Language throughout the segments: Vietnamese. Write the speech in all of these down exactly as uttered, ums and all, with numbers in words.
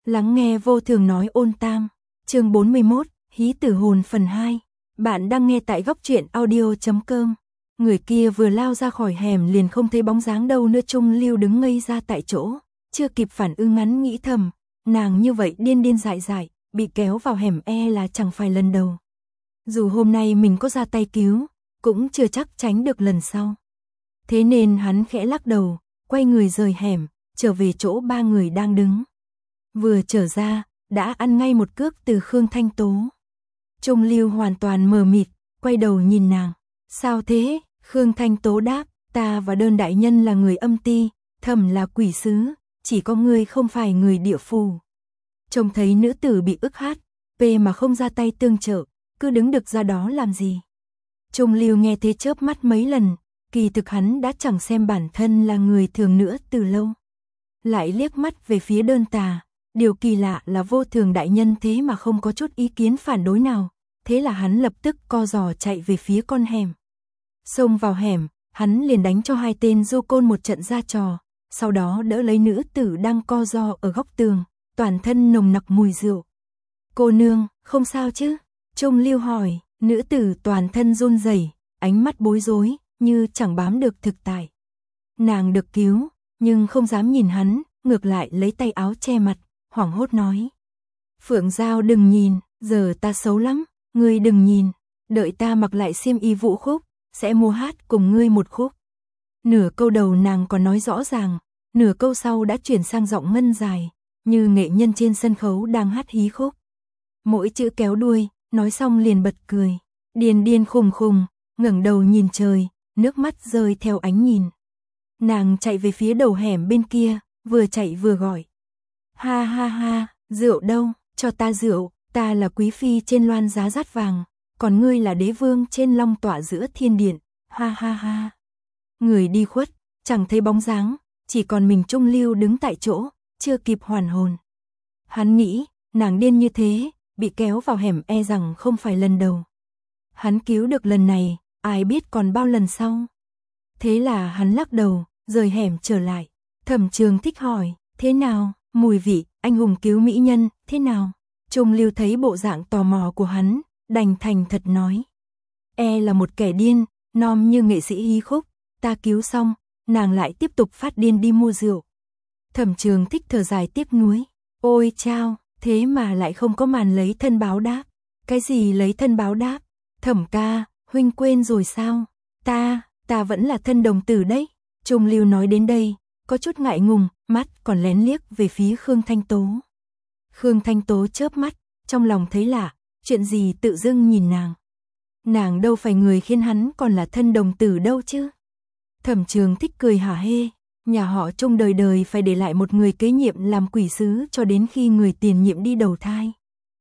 Lắng nghe vô thường nói ôn tam, chương bốn mươi mốt, hí tử hồn phần hai. Bạn đang nghe tại góc truyện audio chấm com. Người kia vừa lao ra khỏi hẻm liền không thấy bóng dáng đâu nữa. Trung Lưu đứng ngây ra tại chỗ, chưa kịp phản ứng ngắn nghĩ thầm, nàng như vậy điên điên dại dại, bị kéo vào hẻm e là chẳng phải lần đầu. Dù hôm nay mình có ra tay cứu, cũng chưa chắc tránh được lần sau. Thế nên hắn khẽ lắc đầu, quay người rời hẻm, trở về chỗ ba người đang đứng. Vừa trở ra, đã ăn ngay một cước từ Khương Thanh Tố. Trung Lưu hoàn toàn mờ mịt, quay đầu nhìn nàng. Sao thế? Khương Thanh Tố đáp, ta và Đơn đại nhân là người âm ti, Thẩm là quỷ sứ, chỉ có ngươi không phải người địa phủ. Trông thấy nữ tử bị ức hát, về mà không ra tay tương trợ, cứ đứng được ra đó làm gì? Trung Lưu nghe thế chớp mắt mấy lần, kỳ thực hắn đã chẳng xem bản thân là người thường nữa từ lâu. Lại liếc mắt về phía Đơn Tà, điều kỳ lạ là vô thường đại nhân thế mà không có chút ý kiến phản đối nào, thế là hắn lập tức co giò chạy về phía con hẻm. Xông vào hẻm, hắn liền đánh cho hai tên du côn một trận ra trò, sau đó đỡ lấy nữ tử đang co giò ở góc tường, toàn thân nồng nặc mùi rượu. Cô nương, không sao chứ? Trung Lưu hỏi. Nữ tử toàn thân run rẩy, ánh mắt bối rối, như chẳng bám được thực tại. Nàng được cứu, nhưng không dám nhìn hắn, ngược lại lấy tay áo che mặt, hoảng hốt nói. Phượng Giao đừng nhìn, giờ ta xấu lắm, ngươi đừng nhìn, đợi ta mặc lại xiêm y vũ khúc, sẽ mua hát cùng ngươi một khúc. Nửa câu đầu nàng còn nói rõ ràng, nửa câu sau đã chuyển sang giọng ngân dài, như nghệ nhân trên sân khấu đang hát hí khúc. Mỗi chữ kéo đuôi, nói xong liền bật cười, điên điên khùng khùng, ngẩng đầu nhìn trời, nước mắt rơi theo ánh nhìn. Nàng chạy về phía đầu hẻm bên kia, vừa chạy vừa gọi. Ha ha ha, rượu đâu, cho ta rượu, ta là quý phi trên loan giá dát vàng, còn ngươi là đế vương trên long tọa giữa thiên điện, ha ha ha. Người đi khuất, chẳng thấy bóng dáng, chỉ còn mình Trung Lưu đứng tại chỗ, chưa kịp hoàn hồn. Hắn nghĩ, nàng điên như thế, bị kéo vào hẻm e rằng không phải lần đầu. Hắn cứu được lần này, ai biết còn bao lần sau. Thế là hắn lắc đầu, rời hẻm trở lại. Thẩm Trường Thích hỏi, thế nào, mùi vị, anh hùng cứu mỹ nhân, thế nào? Trung Lưu thấy bộ dạng tò mò của hắn, đành thành thật nói. E là một kẻ điên, nom như nghệ sĩ hí khúc, ta cứu xong, nàng lại tiếp tục phát điên đi mua rượu. Thẩm Trường Thích thở dài tiếc nuối, ôi chao, thế mà lại không có màn lấy thân báo đáp. Cái gì lấy thân báo đáp? Thẩm ca, huynh quên rồi sao? Ta, ta vẫn là thân đồng tử đấy. Trung Lưu nói đến đây, có chút ngại ngùng, mắt còn lén liếc về phía Khương Thanh Tố. Khương Thanh Tố chớp mắt, trong lòng thấy lạ, chuyện gì tự dưng nhìn nàng. Nàng đâu phải người khiến hắn còn là thân đồng tử đâu chứ. Thẩm Trường Thích cười hả hê, nhà họ Trung đời đời phải để lại một người kế nhiệm làm quỷ sứ cho đến khi người tiền nhiệm đi đầu thai.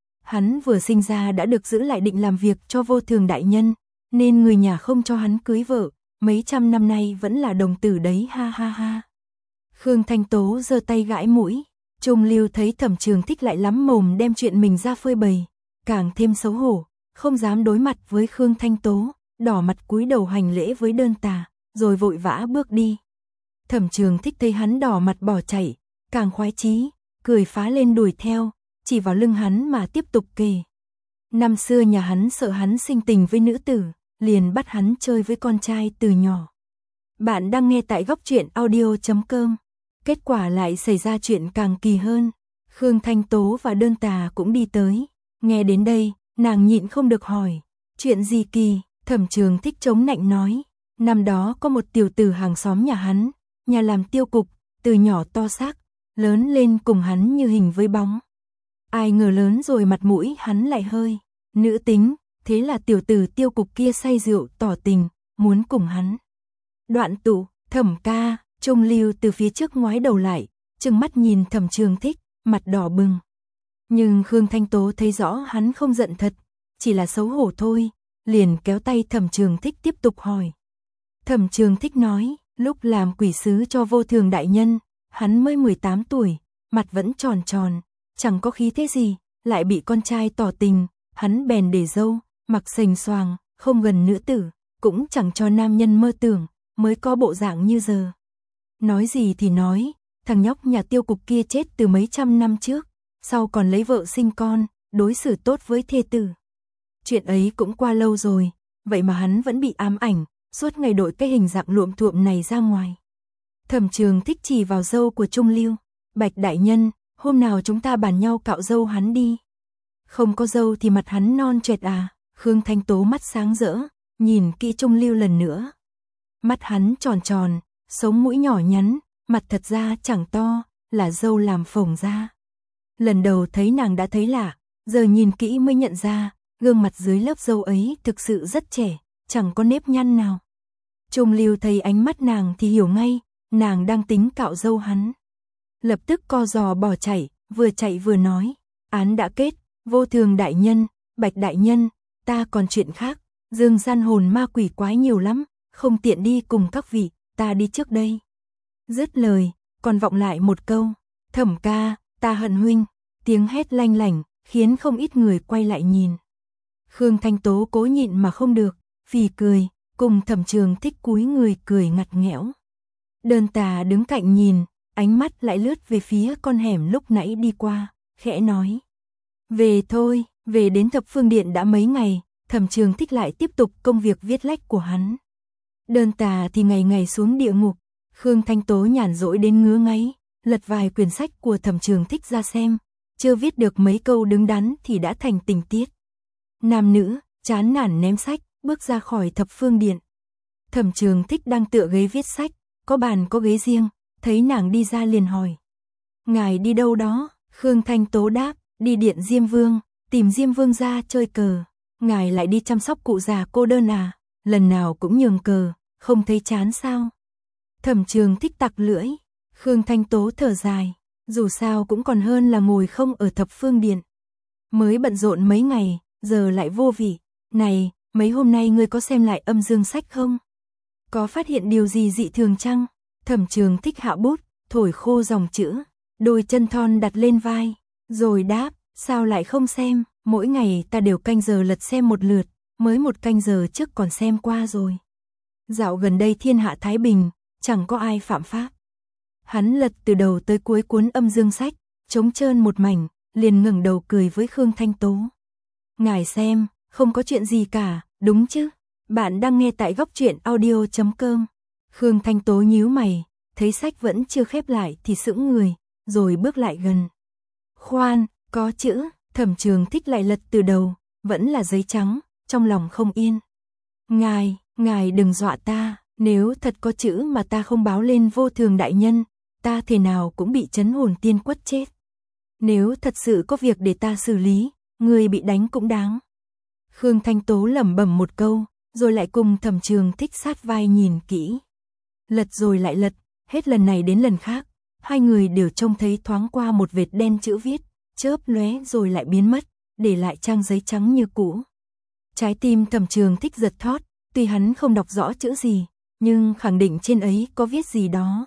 Hắn vừa sinh ra đã được giữ lại định làm việc cho vô thường đại nhân, nên người nhà không cho hắn cưới vợ, mấy trăm năm nay vẫn là đồng tử đấy ha ha ha. Khương Thanh Tố giơ tay gãi mũi, Trung Lưu thấy Thẩm Trường Thích lại lắm mồm đem chuyện mình ra phơi bày, càng thêm xấu hổ, không dám đối mặt với Khương Thanh Tố, đỏ mặt cúi đầu hành lễ với Đơn Tà, rồi vội vã bước đi. Thẩm Trường Thích thấy hắn đỏ mặt bỏ chạy, càng khoái chí, cười phá lên đuổi theo, chỉ vào lưng hắn mà tiếp tục kể. Năm xưa nhà hắn sợ hắn sinh tình với nữ tử, liền bắt hắn chơi với con trai từ nhỏ. Bạn đang nghe tại góc truyện audio chấm com. Kết quả lại xảy ra chuyện càng kỳ hơn. Khương Thanh Tố và Đơn Tà cũng đi tới. Nghe đến đây, nàng nhịn không được hỏi. Chuyện gì kỳ? Thẩm Trường Thích chống nạnh nói. Năm đó có một tiểu tử hàng xóm nhà hắn, nhà làm tiêu cục, từ nhỏ to xác, lớn lên cùng hắn như hình với bóng. Ai ngờ lớn rồi mặt mũi hắn lại hơi nữ tính, thế là tiểu tử tiêu cục kia say rượu tỏ tình, muốn cùng hắn đoạn tụ. Thẩm ca, Trung Lưu từ phía trước ngoái đầu lại, trừng mắt nhìn Thẩm Trường Thích, mặt đỏ bừng. Nhưng Khương Thanh Tố thấy rõ hắn không giận thật, chỉ là xấu hổ thôi, liền kéo tay Thẩm Trường Thích tiếp tục hỏi. Thẩm Trường Thích nói, lúc làm quỷ sứ cho vô thường đại nhân, hắn mới mười tám tuổi, mặt vẫn tròn tròn, chẳng có khí thế gì, lại bị con trai tỏ tình, hắn bèn để râu, mặc sành xoàng, không gần nữ tử, cũng chẳng cho nam nhân mơ tưởng, mới có bộ dạng như giờ. Nói gì thì nói, thằng nhóc nhà tiêu cục kia chết từ mấy trăm năm trước, sau còn lấy vợ sinh con, đối xử tốt với thê tử. Chuyện ấy cũng qua lâu rồi, vậy mà hắn vẫn bị ám ảnh, suốt ngày đội cái hình dạng luộm thuộm này ra ngoài. Thẩm Trường Thích chỉ vào dâu của Trung Lưu, Bạch đại nhân, hôm nào chúng ta bàn nhau cạo dâu hắn đi. Không có dâu thì mặt hắn non choẹt à? Khương Thanh Tố mắt sáng rỡ, nhìn kỹ Trung Lưu lần nữa. Mắt hắn tròn tròn, sống mũi nhỏ nhắn, mặt thật ra chẳng to, là dâu làm phồng ra. Lần đầu thấy nàng đã thấy lạ, giờ nhìn kỹ mới nhận ra, gương mặt dưới lớp dâu ấy thực sự rất trẻ, chẳng có nếp nhăn nào. Trung Lưu thấy ánh mắt nàng thì hiểu ngay, nàng đang tính cạo dâu hắn. Lập tức co giò bỏ chạy, vừa chạy vừa nói, án đã kết, Vô Thường đại nhân, Bạch đại nhân, ta còn chuyện khác, dương gian hồn ma quỷ quái nhiều lắm, không tiện đi cùng các vị, ta đi trước đây. Dứt lời, còn vọng lại một câu, Thẩm ca, ta hận huynh, tiếng hét lanh lảnh, khiến không ít người quay lại nhìn. Khương Thanh Tố cố nhịn mà không được, phì cười, cùng Thẩm Trường Thích cúi người cười ngặt nghẽo. Đơn Tà đứng cạnh nhìn, ánh mắt lại lướt về phía con hẻm lúc nãy đi qua, khẽ nói. Về thôi, về đến Thập Phương Điện đã mấy ngày, Thẩm Trường Thích lại tiếp tục công việc viết lách của hắn. Đơn Tà thì ngày ngày xuống địa ngục, Khương Thanh Tố nhàn rỗi đến ngứa ngáy, lật vài quyển sách của Thẩm Trường Thích ra xem, chưa viết được mấy câu đứng đắn thì đã thành tình tiết. Nam nữ, chán nản ném sách, bước ra khỏi Thập Phương Điện. Thẩm Trường Thích đang tựa ghế viết sách, có bàn có ghế riêng, thấy nàng đi ra liền hỏi. Ngài đi đâu đó? Khương Thanh Tố đáp, đi điện Diêm Vương, tìm Diêm Vương ra chơi cờ. Ngài lại đi chăm sóc cụ già cô đơn à? Lần nào cũng nhường cờ, không thấy chán sao? Thẩm Trường Thích tặc lưỡi. Khương Thanh Tố thở dài, dù sao cũng còn hơn là ngồi không ở Thập Phương Điện. Mới bận rộn mấy ngày, giờ lại vô vị. Này, mấy hôm nay ngươi có xem lại âm dương sách không? Có phát hiện điều gì dị thường chăng? Thẩm Trường Thích hạ bút, thổi khô dòng chữ, đôi chân thon đặt lên vai, rồi đáp, sao lại không xem, mỗi ngày ta đều canh giờ lật xem một lượt, mới một canh giờ trước còn xem qua rồi. Dạo gần đây thiên hạ thái bình, chẳng có ai phạm pháp. Hắn lật từ đầu tới cuối cuốn âm dương sách, trống trơn một mảnh, liền ngẩng đầu cười với Khương Thanh Tố. Ngài xem, không có chuyện gì cả, đúng chứ? Bạn đang nghe tại góc truyện audio chấm com. Khương Thanh Tố nhíu mày, thấy sách vẫn chưa khép lại thì sững người, rồi bước lại gần. Khoan, có chữ, Thẩm Trường Thích lại lật từ đầu, vẫn là giấy trắng, trong lòng không yên. Ngài, ngài đừng dọa ta, nếu thật có chữ mà ta không báo lên Vô Thường đại nhân, ta thế nào cũng bị chấn hồn tiên quất chết. Nếu thật sự có việc để ta xử lý, người bị đánh cũng đáng. Khương Thanh Tố lẩm bẩm một câu, rồi lại cùng Thẩm Trường Thích sát vai nhìn kỹ. Lật rồi lại lật, hết lần này đến lần khác, hai người đều trông thấy thoáng qua một vệt đen chữ viết, chớp lóe rồi lại biến mất, để lại trang giấy trắng như cũ. Trái tim Thẩm Trường Thích giật thót, tuy hắn không đọc rõ chữ gì, nhưng khẳng định trên ấy có viết gì đó.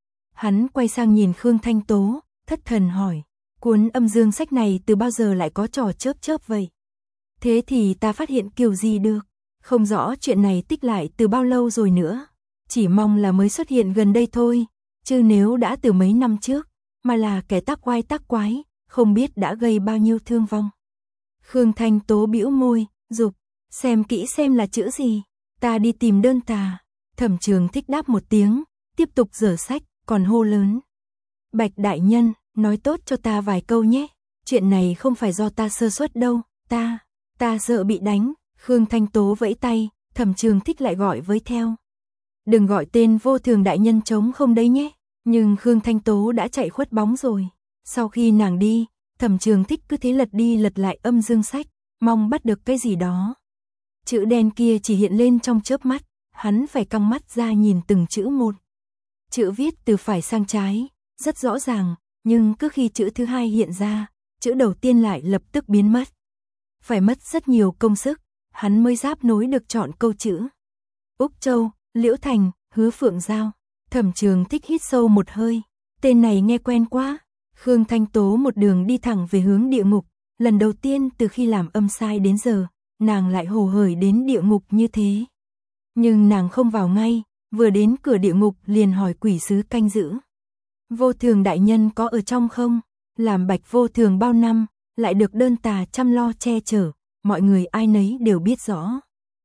Hắn quay sang nhìn Khương Thanh Tố, thất thần hỏi, cuốn âm dương sách này từ bao giờ lại có trò chớp chớp vậy? Thế thì ta phát hiện kiểu gì được, không rõ chuyện này tích lại từ bao lâu rồi nữa, chỉ mong là mới xuất hiện gần đây thôi, chứ nếu đã từ mấy năm trước, mà là kẻ tác oai tác quái, không biết đã gây bao nhiêu thương vong. Khương Thanh Tố bĩu môi, dục, xem kỹ xem là chữ gì, ta đi tìm Đơn Tà. Thẩm Trường Thích đáp một tiếng, tiếp tục dở sách, còn hô lớn. Bạch đại nhân, nói tốt cho ta vài câu nhé, chuyện này không phải do ta sơ suất đâu, ta, ta sợ bị đánh. Khương Thanh Tố vẫy tay, Thẩm Trường Thích lại gọi với theo. Đừng gọi tên Vô Thường đại nhân trống không đấy nhé. Nhưng Khương Thanh Tố đã chạy khuất bóng rồi. Sau khi nàng đi, Thẩm Trường Thích cứ thế lật đi lật lại âm dương sách, mong bắt được cái gì đó. Chữ đen kia chỉ hiện lên trong chớp mắt, hắn phải căng mắt ra nhìn từng chữ một. Chữ viết từ phải sang trái, rất rõ ràng, nhưng cứ khi chữ thứ hai hiện ra, chữ đầu tiên lại lập tức biến mất. Phải mất rất nhiều công sức, hắn mới giáp nối được chọn câu chữ. Úc Châu, Liễu Thành, Hứa Phượng Giao. Thẩm Trường Thích hít sâu một hơi, tên này nghe quen quá. Khương Thanh Tố một đường đi thẳng về hướng địa ngục, lần đầu tiên từ khi làm âm sai đến giờ, nàng lại hồ hởi đến địa ngục như thế. Nhưng nàng không vào ngay, vừa đến cửa địa ngục liền hỏi quỷ sứ canh giữ. Vô Thường đại nhân có ở trong không? Làm bạch vô thường bao năm, lại được đơn tà chăm lo che chở, mọi người ai nấy đều biết rõ.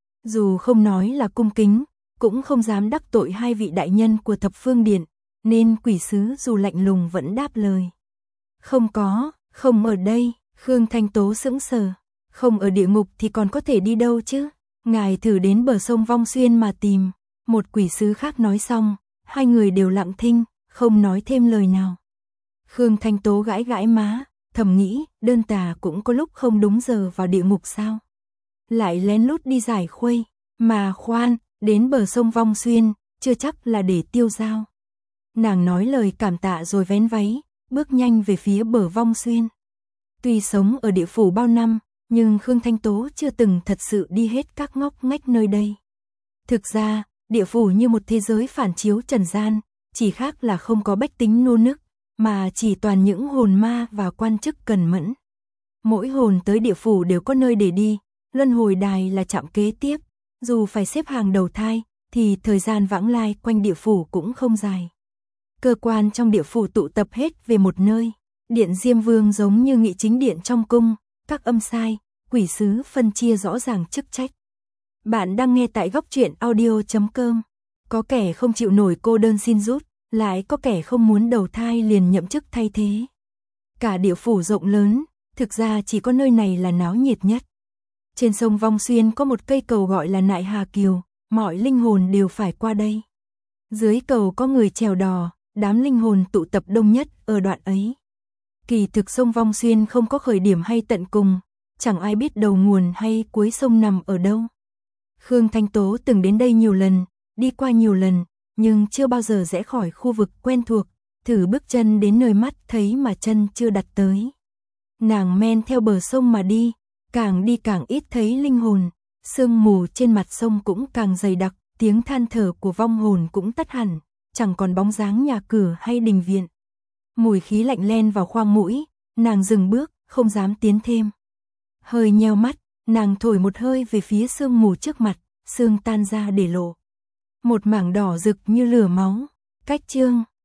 Dù không nói là cung kính, cũng không dám đắc tội hai vị đại nhân của thập phương điện, nên quỷ sứ dù lạnh lùng vẫn đáp lời. Không có, không ở đây. Khương Thanh Tố sững sờ. Không ở địa ngục thì còn có thể đi đâu chứ? Ngài thử đến bờ sông Vong Xuyên mà tìm. Một quỷ sứ khác nói xong, hai người đều lặng thinh, không nói thêm lời nào. Khương Thanh Tố gãi gãi má, thầm nghĩ, đơn tà cũng có lúc không đúng giờ vào địa ngục sao? Lại lén lút đi giải khuây, mà khoan, đến bờ sông Vong Xuyên, chưa chắc là để tiêu dao. Nàng nói lời cảm tạ rồi vén váy, bước nhanh về phía bờ Vong Xuyên. Tuy sống ở địa phủ bao năm, nhưng Khương Thanh Tố chưa từng thật sự đi hết các ngóc ngách nơi đây. Thực ra, địa phủ như một thế giới phản chiếu trần gian, chỉ khác là không có bách tính nô nức, mà chỉ toàn những hồn ma và quan chức cần mẫn. Mỗi hồn tới địa phủ đều có nơi để đi, luân hồi đài là trạm kế tiếp, dù phải xếp hàng đầu thai, thì thời gian vãng lai quanh địa phủ cũng không dài. Cơ quan trong địa phủ tụ tập hết về một nơi, điện Diêm Vương giống như nghị chính điện trong cung, các âm sai, quỷ sứ phân chia rõ ràng chức trách. Bạn đang nghe tại góc truyện audio chấm com. Có kẻ không chịu nổi cô đơn xin rút, lại có kẻ không muốn đầu thai liền nhậm chức thay thế. Cả địa phủ rộng lớn, thực ra chỉ có nơi này là náo nhiệt nhất. Trên sông Vong Xuyên có một cây cầu gọi là Nại Hà Kiều, mọi linh hồn đều phải qua đây. Dưới cầu có người chèo đò, đám linh hồn tụ tập đông nhất ở đoạn ấy. Kỳ thực sông Vong Xuyên không có khởi điểm hay tận cùng, chẳng ai biết đầu nguồn hay cuối sông nằm ở đâu. Khương Thanh Tố từng đến đây nhiều lần, đi qua nhiều lần, nhưng chưa bao giờ rẽ khỏi khu vực quen thuộc, thử bước chân đến nơi mắt thấy mà chân chưa đặt tới. Nàng men theo bờ sông mà đi, càng đi càng ít thấy linh hồn, sương mù trên mặt sông cũng càng dày đặc, tiếng than thở của vong hồn cũng tắt hẳn, chẳng còn bóng dáng nhà cửa hay đình viện. Mùi khí lạnh len vào khoang mũi, nàng dừng bước, không dám tiến thêm. Hơi nheo mắt, nàng thổi một hơi về phía sương mù trước mặt, sương tan ra để lộ một mảng đỏ rực như lửa máu. Cách chương